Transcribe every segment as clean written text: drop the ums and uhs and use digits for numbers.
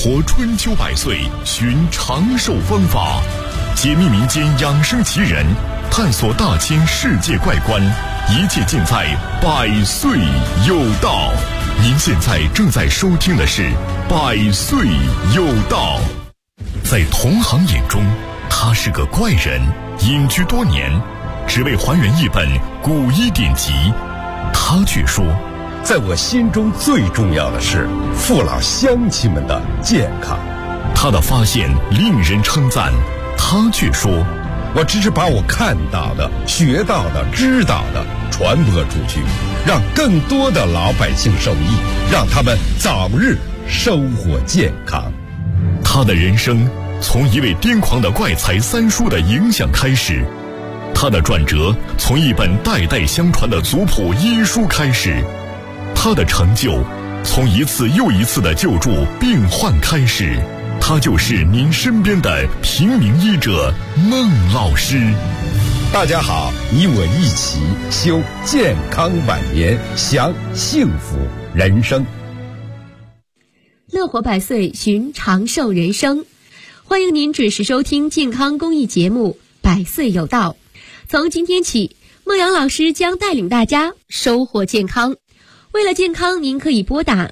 活春秋百岁，寻长寿方法，解密民间养生奇人，探索大千世界怪观，一切尽在百岁有道。您现在正在收听的是百岁有道。在同行眼中，他是个怪人，隐居多年，只为还原一本古医典籍。他却说， 在我心中最重要的是父老乡亲们的健康。 他的发现令人称赞，他却说， 我只是把我看到的、学到的、知道的传播出去，让更多的老百姓受益，让他们早日生活健康。 他的人生从一位癫狂的怪才三叔的影响开始，他的转折从一本代代相传的族谱医书开始，他的成就从一次又一次的救助病患开始。他就是您身边的平民医者孟老师。 大家好，你我一起修健康晚年，享幸福人生。 乐活百岁，寻长寿人生。欢迎您准时收听健康公益节目《百岁有道》。从今天起，孟阳老师将带领大家收获健康。为了健康，您可以拨打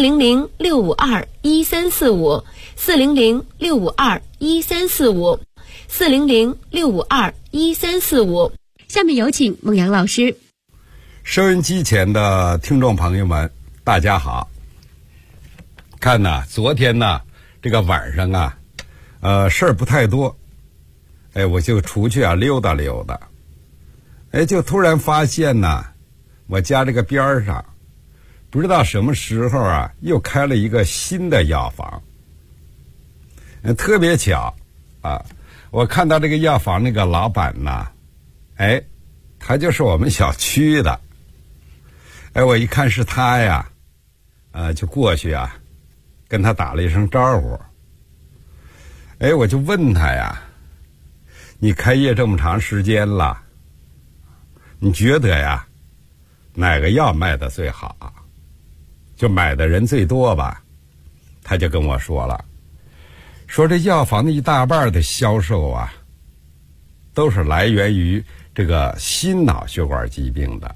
400-652-1345 400-652-1345 400-652-1345。下面有请孟阳老师。 收音机前的听众朋友们，大家好。看呐，昨天呢，这个晚上啊，事儿不太多，我就出去溜达溜达，就突然发现呢，我家这个边上，不知道什么时候啊，又开了一个新的药房。特别巧啊，我看到这个药房那个老板呢，他就是我们小区的。我一看是他呀，就过去啊，跟他打了一声招呼。我就问他呀，你开业这么长时间了，你觉得呀，哪个药卖的最好？就买的人最多吧？他就跟我说了，说这药房的一大半的销售啊，都是来源于这个心脑血管疾病的。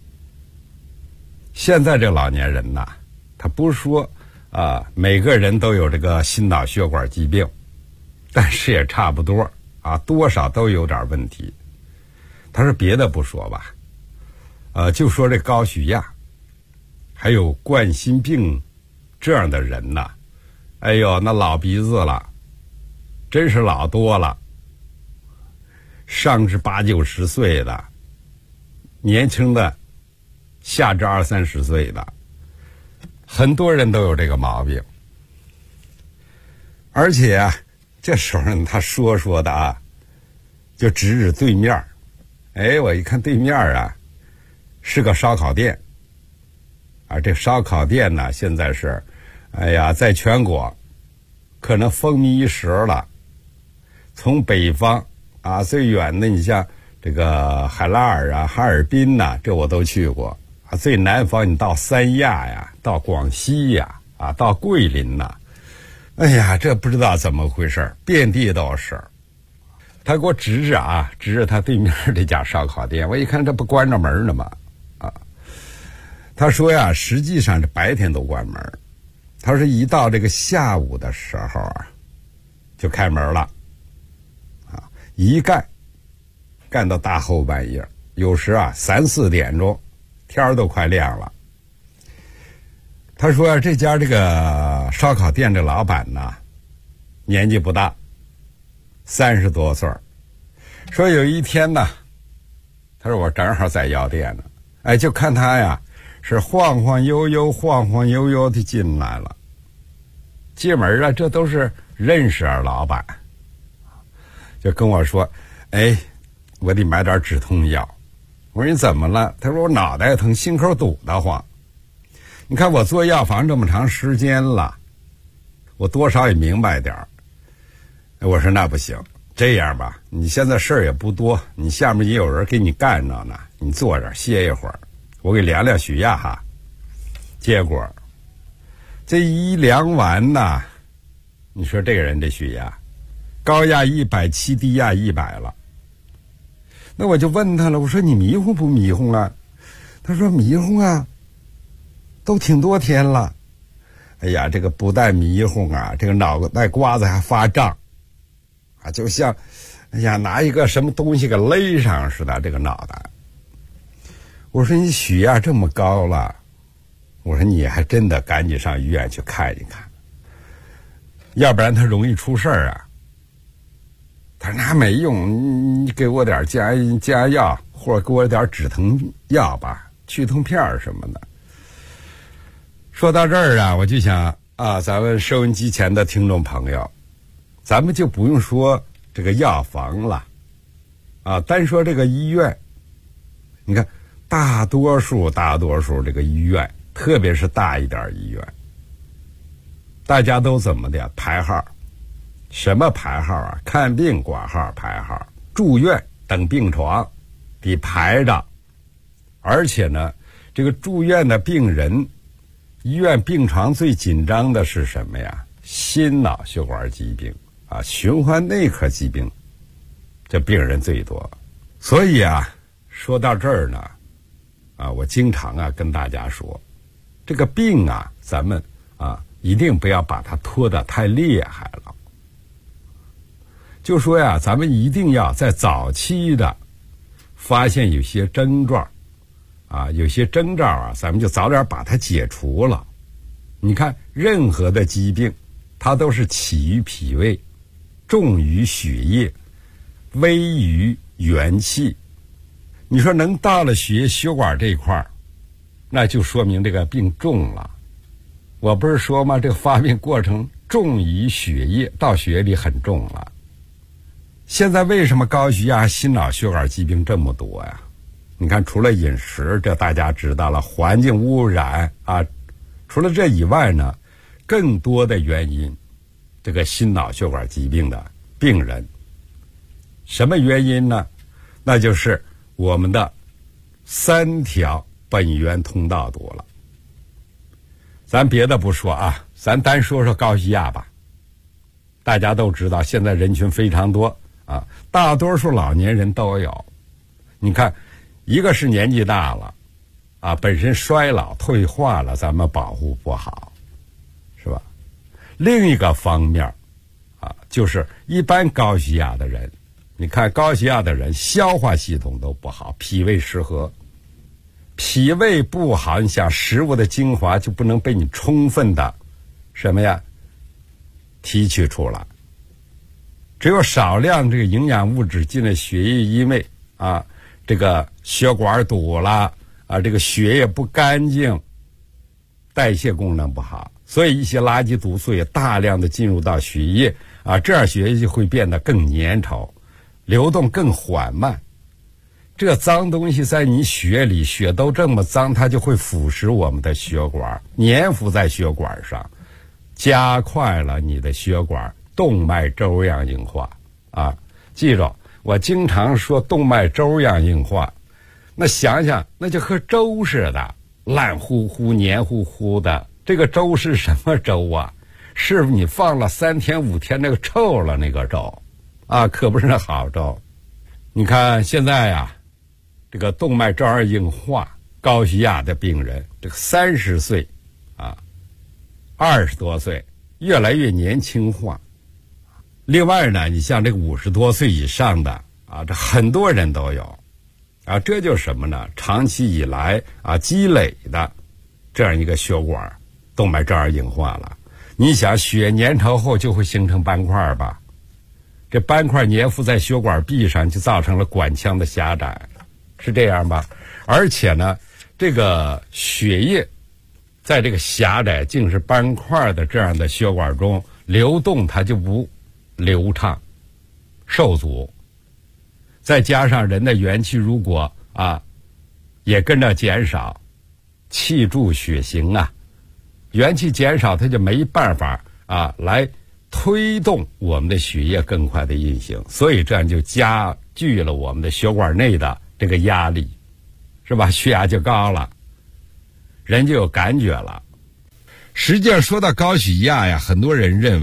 现在这老年人呐，他不是说每个人都有这个心脑血管疾病，但是也差不多啊，多少都有点问题。他说别的不说吧，就说这高血压还有冠心病这样的人呐，那老鼻子了，真是老多了。上至80、90岁的，年轻的下至20、30岁的，很多人都有这个毛病。而且啊，这时候他说的啊，就指对面，我一看对面啊，是个烧烤店。这烧烤店呢，现在是，在全国可能风靡一时了。从北方啊，最远的你像这个海拉尔啊、哈尔滨呐，这我都去过啊。最南方你到三亚呀，到广西呀，到桂林呐，这不知道怎么回事，遍地都是。他给我指着他对面这家烧烤店，我一看这不关着门呢吗？他说呀，实际上这白天都关门，他说一到这个下午的时候啊，就开门了，一干到大后半夜，有时3、4点钟，天儿都快亮了。他说这家这个烧烤店这老板呢，年纪不大，30多岁，说有一天呢，他说我正好在药店呢，就看他呀是晃晃悠悠的进来了。进门了，这都是认识老板，就跟我说，我得买点止痛药。我说你怎么了？他说我脑袋疼，心口堵得慌。你看我做药房这么长时间了，我多少也明白点儿。我说那不行，这样吧，你现在事儿也不多，你下面也有人给你干着呢，你坐着歇一会儿，我给量血压哈。结果这一量完呐， 你说这个人的血压，高压170，低压100了。那我就问他了，我说你迷糊不迷糊啊？他说迷糊啊，都挺多天了。哎呀，这个不但迷糊啊，这个脑袋瓜子还发胀啊，就像哎呀拿一个什么东西给勒上似的，这个脑袋。我说你血压这么高了，我说你还真的赶紧上医院去看一看，要不然他容易出事儿啊。他说那没用，你给我点加药，或者给我点止疼药吧，去痛片什么的。说到这儿啊，我就想啊，咱们收音机前的听众朋友，咱们就不用说这个药房了啊，单说这个医院，你看大多数这个医院，特别是大一点医院，大家都怎么的排号？什么排号啊？看病挂号排号，住院等病床得排着。而且呢，这个住院的病人，医院病床最紧张的是什么呀？心脑血管疾病啊，循环内科疾病，这病人最多。所以啊，说到这儿呢，啊，我经常啊跟大家说，这个病啊，咱们啊一定不要把它拖得太厉害了。就说呀，咱们一定要在早期的发现有些症状啊，有些征兆啊，咱们就早点把它解除了。你看，任何的疾病，它都是起于脾胃，重于血液，危于元气。你说能到了血管这一块，那就说明这个病重了。我不是说吗？这个发病过程重于血液，到血液里很重了。现在为什么高血压、心脑血管疾病这么多呀？你看，除了饮食，这大家知道了，环境污染啊，除了这以外呢，更多的原因，这个心脑血管疾病的病人，什么原因呢？那就是我们的3条本源通道堵了。咱别的不说啊，咱单说说高血压吧。大家都知道，现在人群非常多啊，大多数老年人都有。你看，一个是年纪大了啊，本身衰老退化了，咱们保护不好，是吧？另一个方面啊，就是一般高血压的人，你看高血压的人消化系统都不好，脾胃失和。脾胃不好，你想食物的精华就不能被你充分的什么呀提取出来，只有少量这个营养物质进了血液，因为啊这个血管堵了啊，这个血液不干净，代谢功能不好，所以一些垃圾毒素也大量的进入到血液啊，这样血液就会变得更粘稠，流动更缓慢。这脏东西在你血里，血都这么脏，它就会腐蚀我们的血管，粘附在血管上，加快了你的血管动脉粥样硬化啊！记住，我经常说动脉粥样硬化，那想想那就和粥似的，烂乎乎、黏糊糊的。这个粥是什么粥啊？是你放了3天5天那个臭了那个粥啊，可不是那好粥。你看现在呀，这个动脉粥样硬化、高血压的病人，这个30岁啊，20多岁越来越年轻化。另外呢，你像这个50多岁以上的啊，这很多人都有啊，这就是什么呢？长期以来啊积累的这样一个血管动脉粥样硬化了。你想血粘稠后就会形成斑块吧？这斑块粘附在血管壁上，就造成了管腔的狭窄，是这样吧？而且呢，这个血液在这个狭窄竟是斑块的这样的血管中流动，它就不流畅，受阻。再加上人的元气如果啊也跟着减少，气助血行啊，元气减少，它就没办法啊来推动我们的血液更快的运行，所以这样就加剧了我们的血管内的这个压力，是吧？血压就高了，人就有感觉了。实际上说到高血压呀，很多人认为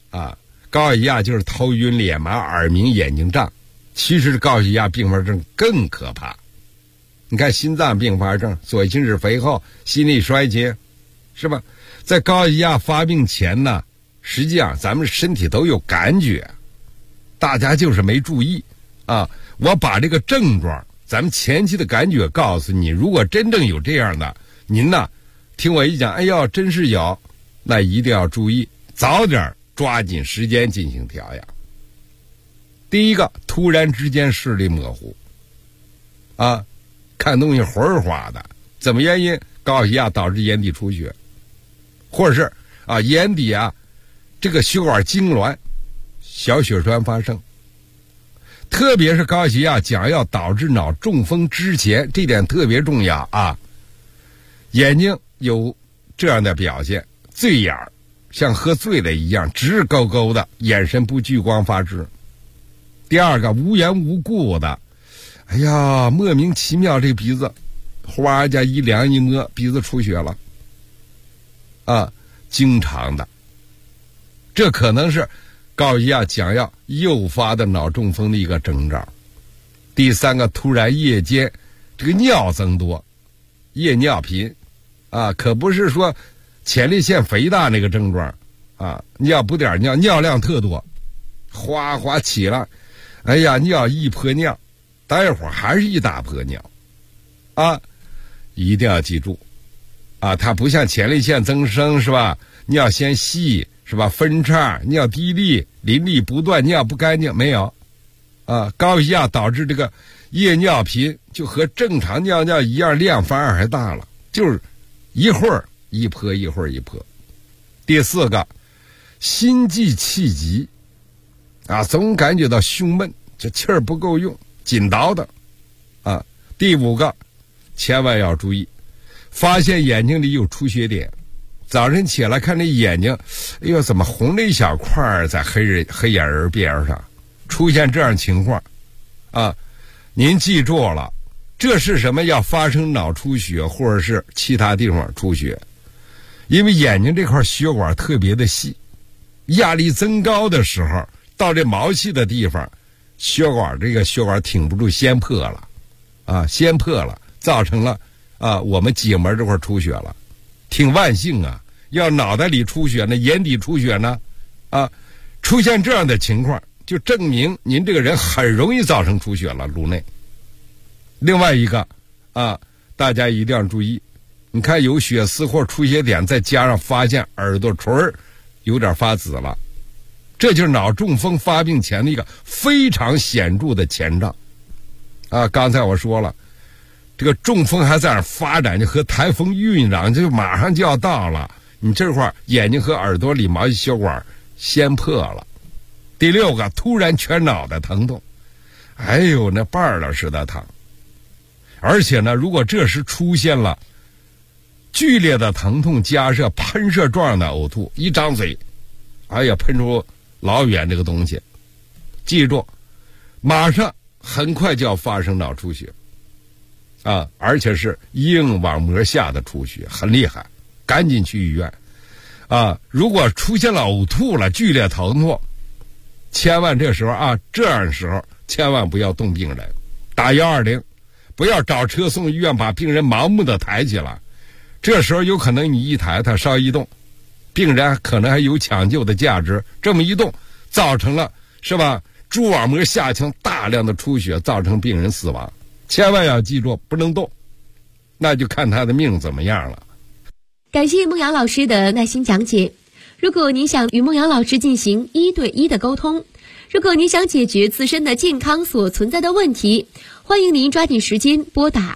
啊，高血压就是头晕脸麻、耳鸣、眼睛胀。其实高血压并发症更可怕。你看心脏并发症、左心室肥厚、心力衰竭，是吧？在高血压发病前呢，实际上咱们身体都有感觉，大家就是没注意啊。我把这个症状，咱们前期的感觉告诉你，如果真正有这样的，您呢听我一讲，哎呦真是有，那一定要注意，早点抓紧时间进行调养。第一个，突然之间视力模糊啊，看东西浑儿花的，怎么原因？高血压导致眼底出血，或者是啊眼底啊这个血管痉挛，小血栓发生。特别是高血压将要导致脑中风之前，这点特别重要啊。眼睛有这样的表现，醉眼儿，像喝醉了一样，直勾勾的，眼神不聚光发直。第二个，无缘无故的，哎呀，莫名其妙这鼻子，哗家一量一摸，鼻子出血了，啊，经常的，这可能是高血压将要诱发的脑中风的一个征兆。第三个，突然夜间这个尿增多，夜尿频，啊，可不是说前列腺肥大那个症状，啊，尿不点尿，尿量特多，哗哗起了。哎呀，尿一泼尿，待会儿还是一大泼尿，啊，一定要记住，啊，它不像前列腺增生是吧？尿先稀是吧？分叉，尿滴沥，淋漓不断，尿不干净，没有，啊，高血压导致这个夜尿频，就和正常尿尿一样，量反而还大了，就是一会儿一泼，一会儿一泼。第四个，心悸气急。啊，总感觉到胸闷，这气儿不够用，紧倒的，啊。第五个，千万要注意，发现眼睛里有出血点，早晨起来看这眼睛，哎呦，怎么红了一小块在黑眼仁边上，出现这样情况，啊，您记住了，这是什么？要发生脑出血或者是其他地方出血，因为眼睛这块血管特别的细，压力增高的时候。到这毛细的地方，血管挺不住，先破了，啊，先破了，造成了啊我们结膜这块出血了，挺万幸啊！要脑袋里出血呢，眼底出血呢，啊，出现这样的情况，就证明您这个人很容易造成出血了，颅内。另外一个啊，大家一定要注意，你看有血丝或出血点，再加上发现耳朵垂有点发紫了。这就是脑中风发病前的一个非常显著的前兆，啊，刚才我说了，这个中风还在那发展，就和台风酝酿，就马上就要到了。你这块眼睛和耳朵里毛细血管先破了。第六个，突然全脑袋疼痛，哎呦，那瓣了似的疼。而且呢，如果这时出现了剧烈的疼痛，加上喷射状的呕吐，一张嘴，哎呀，喷出老远这个东西，记住，马上很快就要发生脑出血，啊，而且是硬网膜下的出血，很厉害，赶紧去医院，啊，如果出现了呕吐了，剧烈疼痛，千万这时候啊，这样的时候千万不要动病人，打120，不要找车送医院，把病人盲目的抬起来，这时候有可能你一抬他稍一动。病人可能还有抢救的价值，这么一动，造成了是吧？蛛网膜下腔大量的出血，造成病人死亡。千万要记住，不能动，那就看他的命怎么样了。 感谢孟阳老师的耐心讲解。如果您想与孟阳老师进行1对1的沟通，如果您想解决自身的健康所存在的问题，欢迎您抓紧时间拨打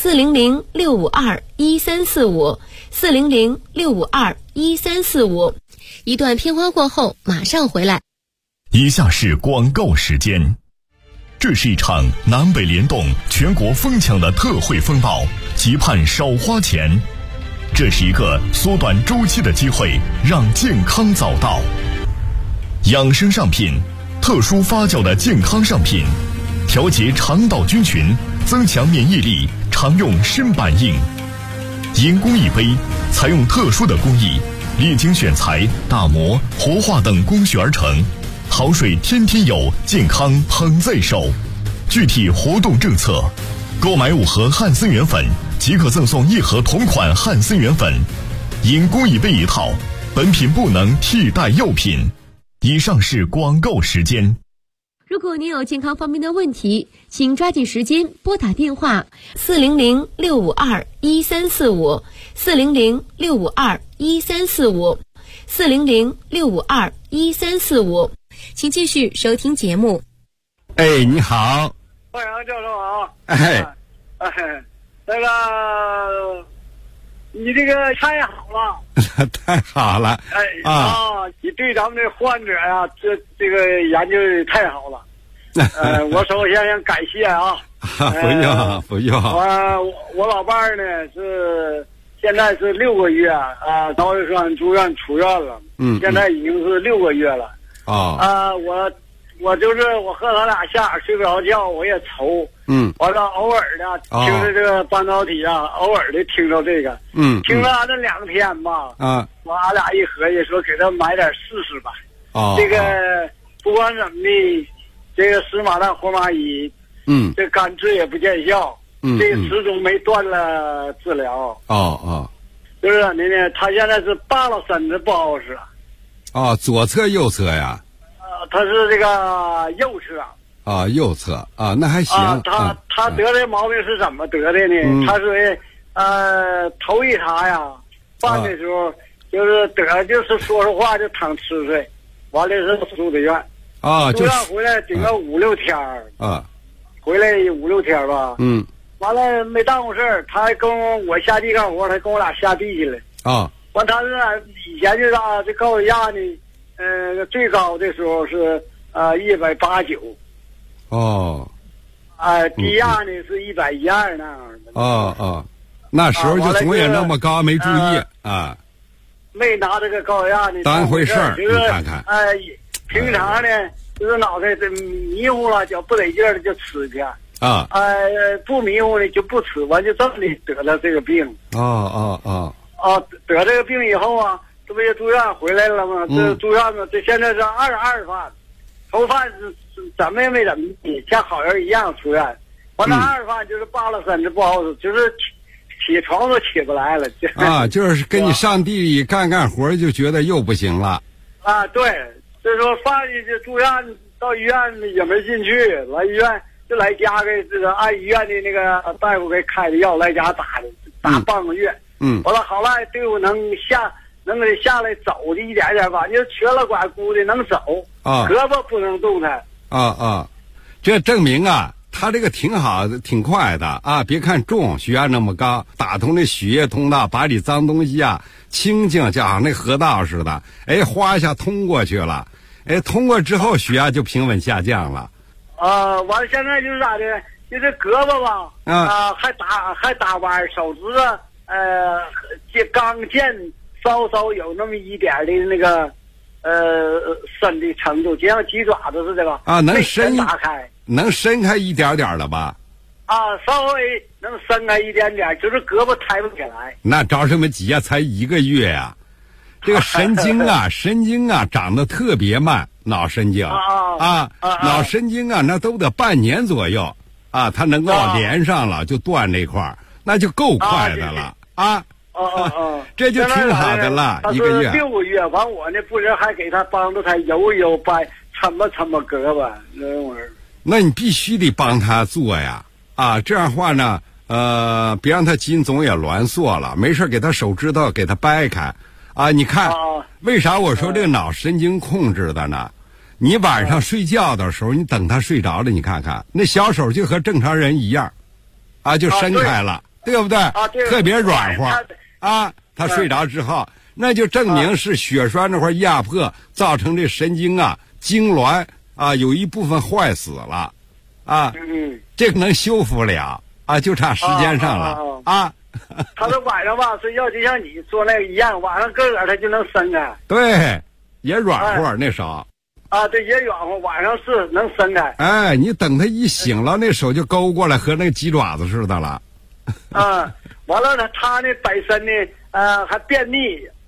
400-652-1345，400-652-1345。一段片花过后，马上回来。 以下是广告时间。这是一场南北联动、全国疯抢的特惠风暴，期盼少花钱。这是一个缩短周期的机会，让健康早到。养生上品，特殊发酵的健康上品，调节肠道菌群，增强免疫力，常用砷板印。银工艺杯，采用特殊的工艺， 历经选材、打磨、活化等工序而成。好水天天有，健康捧在手。具体活动政策：购买5盒汉森源粉即可赠送1盒同款汉森源粉，因公益杯1套。本品不能替代药品。以上是广告时间。 如果您有健康方面的问题，请抓紧时间拨打电话400-652-1345 400-652-1345 400-652-1345。请继续收听节目。 哎，你好。 欢迎教授好。那个，你这个太好了。 太好了。 你对咱们这患者呀，这个研究的太好了。我首先想感谢啊。 不用。 我老伴儿呢是现在是6个月高血栓住院出院了。现在已经是6个月了。我就是我和他俩下睡不着觉，我也愁。完了偶尔的听着这个半导体啊，偶尔的听着这个。听了这2天吧。我俺俩一合计说给他买点试试吧。这个不管怎么的，这个司马氮活麻衣，这干治也不见效。这个始终没断了治疗。就是呢，他现在是扒拉身子不好使。 左侧右侧呀？ 他是这个右侧。 右侧那还行。 他得这毛病是怎么得的呢？他属于头一茬呀，犯的时候就是就是说话就躺吃睡，完了是住的院。住院回来顶个5、6天回来5、6天吧。完了没耽误事儿，他还跟我下地干活，他跟我俩下地去了。完他是以前就是这高血压呢，最高的时候是189。低压呢是112那样的。 那时候就总也那么高，没注意没拿这个高血压呢当回事儿。 就是你看看平常呢就是脑袋迷糊了，就不得劲儿就吃去。不迷糊呢就不吃，完就这么的得了这个病。得这个病以后啊，这不也住院回来了吗？这住院呢，这现在是22犯，头犯是怎么也没怎么地，像好人一样出院。完了2犯就是扒拉身子不好使，就是起床都起不来了。 就是跟你上地里干活就觉得又不行了。 对，这时候犯就住院，到医院也没进去，来医院就来家给这个按医院的那个大夫给开的药，来家打半个月。完了好了，队伍能给下来走的一点点吧，就瘸了拐骨的能走，胳膊不能动弹。 这证明他这个挺好的，挺快的别看重，血压那么高，打通这血液通道，把你脏东西清净，就好像那河道似的，哗一下通过去了，通过之后血压就平稳下降了。 完了现在就是咋的，就这胳膊吧，还打弯，手指头这刚健稍有那么一点的那个伸的程度，就像鸡爪子似的吧。 能伸开一点点了吧？ 稍微能伸开一点点，就是胳膊抬不起来。 那着什么急啊？才1个月呀！这个神经长得特别慢，脑神经脑神经那都得半年左右它能够连上了就断这块儿，那就够快的了这就挺好的了。1个月 6个月，完我呢不是还给他帮助他揉一揉掰抻吧胳膊那玩意儿。 那你必须得帮他做呀这样话呢别让他筋总也挛缩了，没事给他手指头给他掰开你看为啥我说这个脑神经控制的呢？你晚上睡觉的时候，你等他睡着了，你看看那小手就和正常人一样就伸开了，对不对？特别软和他睡着之后，那就证明是血栓那块压迫造成这神经痉挛有一部分坏死了这个能修复了就差时间上了他说晚上吧睡觉就像你说那个一样，晚上个他就能伸开。 对，也软和那手对，也软和，晚上是能伸开。 你等他一醒了，那手就勾过来，和那个鸡爪子似的了。 完了呢，他呢本身呢还便秘，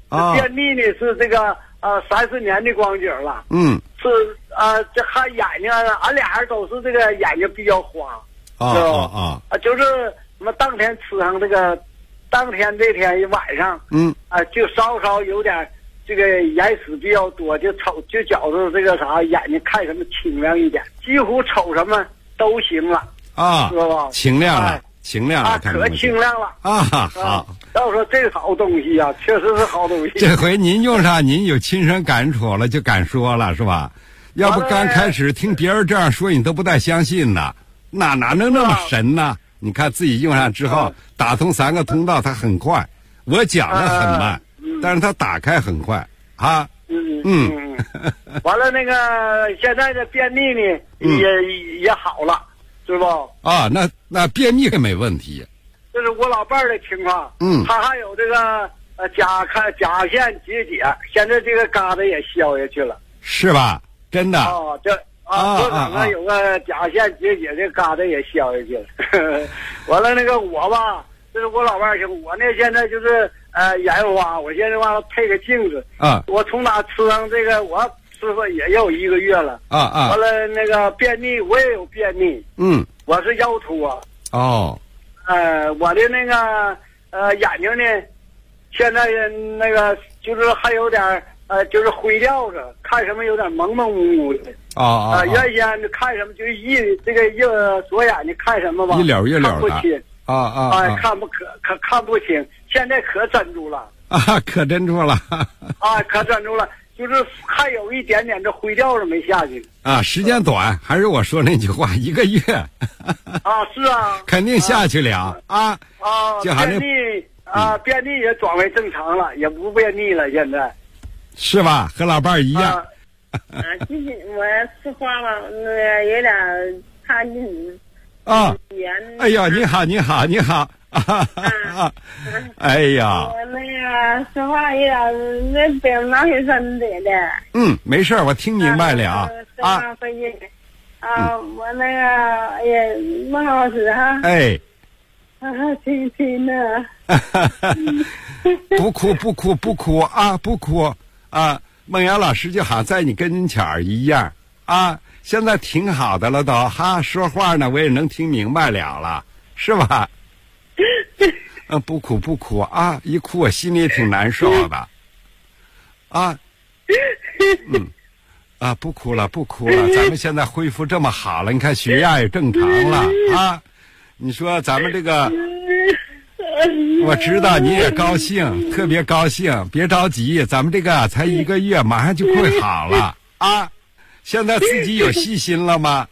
便秘呢是这个30年的光景了。是这还眼睛，俺俩人都是这个眼睛比较花。就是什么当天吃上这个，当天这天晚上，就稍稍有点这个眼屎比较多，就觉着这个啥眼睛看什么清亮一点，几乎瞅什么都行了知道吧？ 清亮了，清亮了， 可清亮了好。 要说这好东西啊，确实是好东西。 这回您用上，您有亲身感触了，就敢说了是吧？要不刚开始听别人这样说，你都不太相信呢。哪能那么神呢？你看自己用上之后，打通3个通道，它很快。我讲的很慢，但是它打开很快啊。 完了，那个现在的便秘呢，也好了，是不？ 那便秘没问题。 这是我老伴儿的情况。他还有这个甲腺结节，现在这个疙瘩也消下去了。 是吧？真的。 我刚刚有个甲腺结节，这疙瘩也消下去了。完了，那个我吧，这是我老伴儿情，我呢现在就是眼花，我现在完了配个镜子。我从哪吃上这个，我吃了也有1个月了。完了那个便秘，我也有便秘。我是腰突啊。我的那个眼睛呢，现在那个就是还有点就是灰掉着，看什么有点蒙蒙糊糊的。原先看什么就是这个左眼睛看什么吧， 一绺看不清。看不清，现在可镇住了。 可镇住了。 可镇住了，就是还有一点点这灰掉着没下去。 时间短，还是我说那句话，1个月。 是啊。 肯定下去了就好像便秘也转为正常了，也不便秘了，现在。 是吧？和老伴儿一样。 我吃花了，有点怕你。 哎呀，你好。哎呀。 我那个说话有点那病哪有身体的。 没事，我听明白了我那个孟老师哈。听呢。 不哭孟阳老师就好像在你跟前儿一样现在挺好的了都说话呢我也能听明白了是吧？不哭一哭我心里也挺难受的不哭了，咱们现在恢复这么好了，你看血压也正常了你说咱们这个我知道你也高兴，特别高兴，别着急，咱们这个才1个月，马上就会好了现在自己有信心了吗？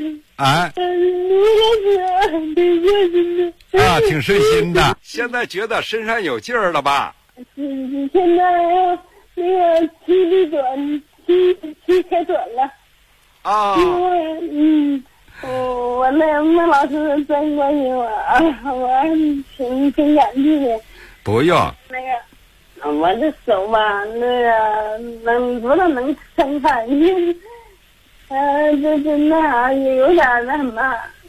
挺顺心的。现在觉得身上有劲儿了吧？ 现在那个气开转了我那孟老师真关心我我挺感激的。 不用。 那个，我这手吧，那个不能伸开，这那啥也有点那什么，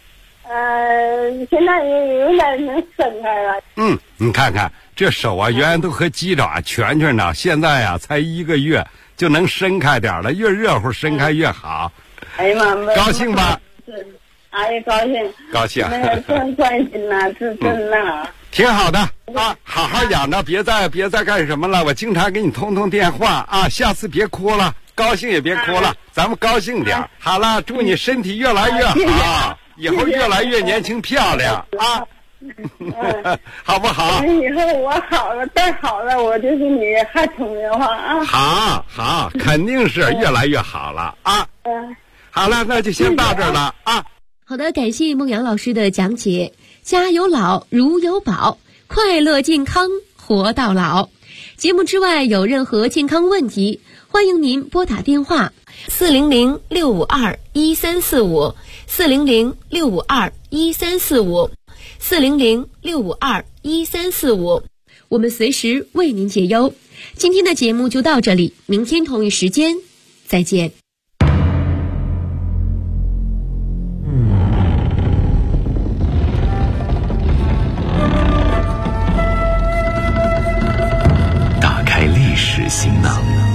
现在也有点能伸开了。 你看看这手原来都和鸡爪蜷蜷呢，现在才1个月就能伸开点了，越热乎伸开越好。 哎呀妈， 高兴吧？ 高兴，那个真关心呐，是真的。 挺好的好好养着，别再干什么了。我经常给你通电话下次别哭了，高兴也别哭了，咱们高兴点。好了，祝你身体越来越好，以后越来越年轻漂亮好不好？ 以后我好了，再好了，我就是你还通电话好，肯定是越来越好了好了，那就先到这儿了好的，感谢孟阳老师的讲解。家有老，如有宝，快乐健康活到老。节目之外有任何健康问题，欢迎您拨打电话400-652-1345 400-652-1345 400-652-1345，我们随时为您解忧。今天的节目就到这里，明天同一时间再见。 呢？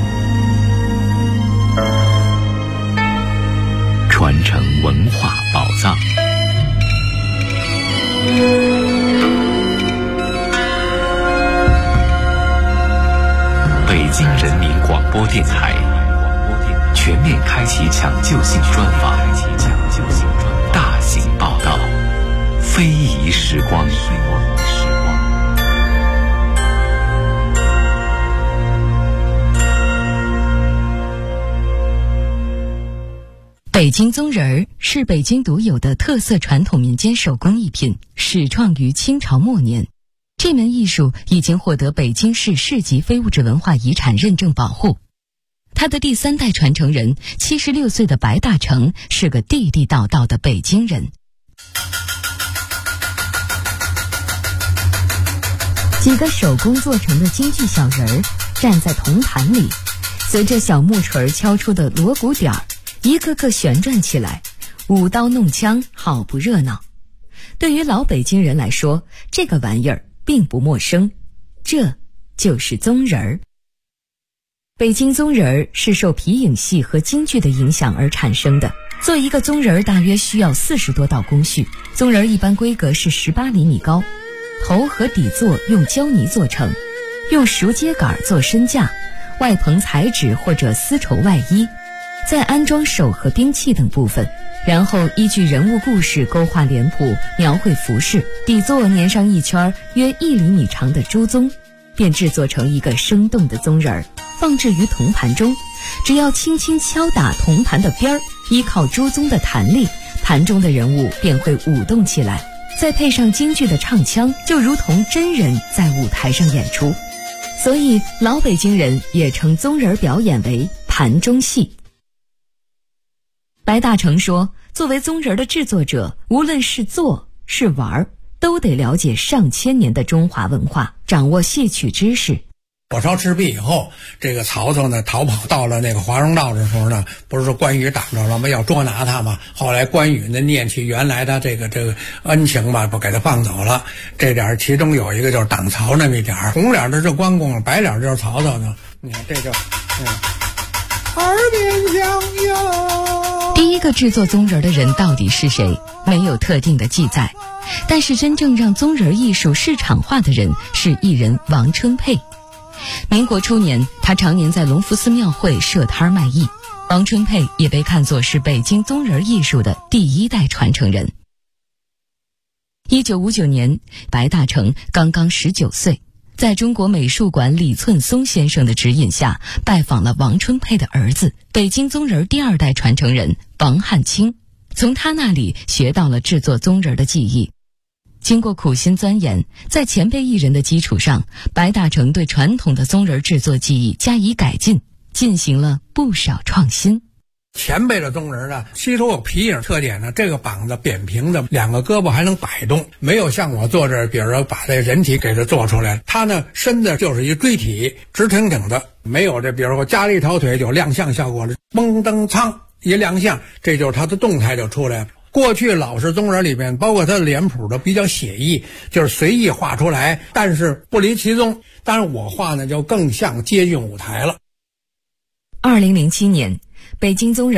传承文化宝藏。北京人民广播电台全面开启抢救性专访，大型报道，非遗时光。 北京宗仁儿是北京独有的特色传统民间手工艺品，始创于清朝末年。这门艺术已经获得北京市市级非物质文化遗产认证保护。他的第3代传承人76岁的白大成是个地地道道的北京人。几个手工做成的京剧小人儿站在铜盘里，随着小木锤敲出的锣鼓点儿，一个个旋转起来，舞刀弄枪，好不热闹。对于老北京人来说，这个玩意儿并不陌生，这就是宗仁儿。北京宗仁儿是受皮影戏和京剧的影响而产生的。做一个宗仁儿大约需要40多道工序，宗仁儿一般规格是18厘米高，头和底座用胶泥做成，用熟秸秆做身架，外棚彩纸或者丝绸外衣，再安装手和兵器等部分，然后依据人物故事勾画脸谱，描绘服饰，底座粘上一圈约1厘米长的猪鬃，便制作成一个生动的宗仁儿，放置于铜盘中。只要轻轻敲打铜盘的边儿，依靠猪鬃的弹力，盘中的人物便会舞动起来，再配上京剧的唱腔，就如同真人在舞台上演出。所以老北京人也称宗仁儿表演为盘中戏。白大成说，作为宗仁儿的制作者，无论是做是玩，都得了解上千年的中华文化，掌握戏曲知识。 火烧赤壁以后，这个曹操呢逃跑到了那个华容道的时候呢，不是说关羽挡着了吗？要捉拿他嘛。后来关羽呢念起原来的这个恩情吧，不给他放走了。这点其中有一个就是挡曹那么一点，红脸的是关公，白脸就是曹操呢。你看这就耳边响哟。 第一个制作宗仁儿的人到底是谁？没有特定的记载，但是真正让宗仁儿艺术市场化的人是艺人王春佩。民国初年，他常年在隆福寺庙会设摊卖艺。王春佩也被看作是北京宗仁儿艺术的第1代传承人。1959年，白大成刚刚19岁，在中国美术馆李寸松先生的指引下，拜访了王春佩的儿子，北京宗仁儿第2代传承人王汉卿，从他那里学到了制作宗仁儿的技艺。经过苦心钻研，在前辈艺人的基础上，白大成对传统的宗仁儿制作技艺加以改进，进行了不少创新。 前辈的宗仁呢，吸收有皮影特点呢，这个膀子扁平的，2个胳膊还能摆动，没有像我做这，比如说把这人体给它做出来，它呢身子就是一锥体，直挺挺的，没有这，比如说加了一条腿有亮相效果了，嘣噔苍一亮相，这就是它的动态就出来了。过去老式宗仁里面，包括它的脸谱的比较写意，就是随意画出来，但是不离其宗。当然我画呢就更像接近舞台了。 2007年，北京宗仁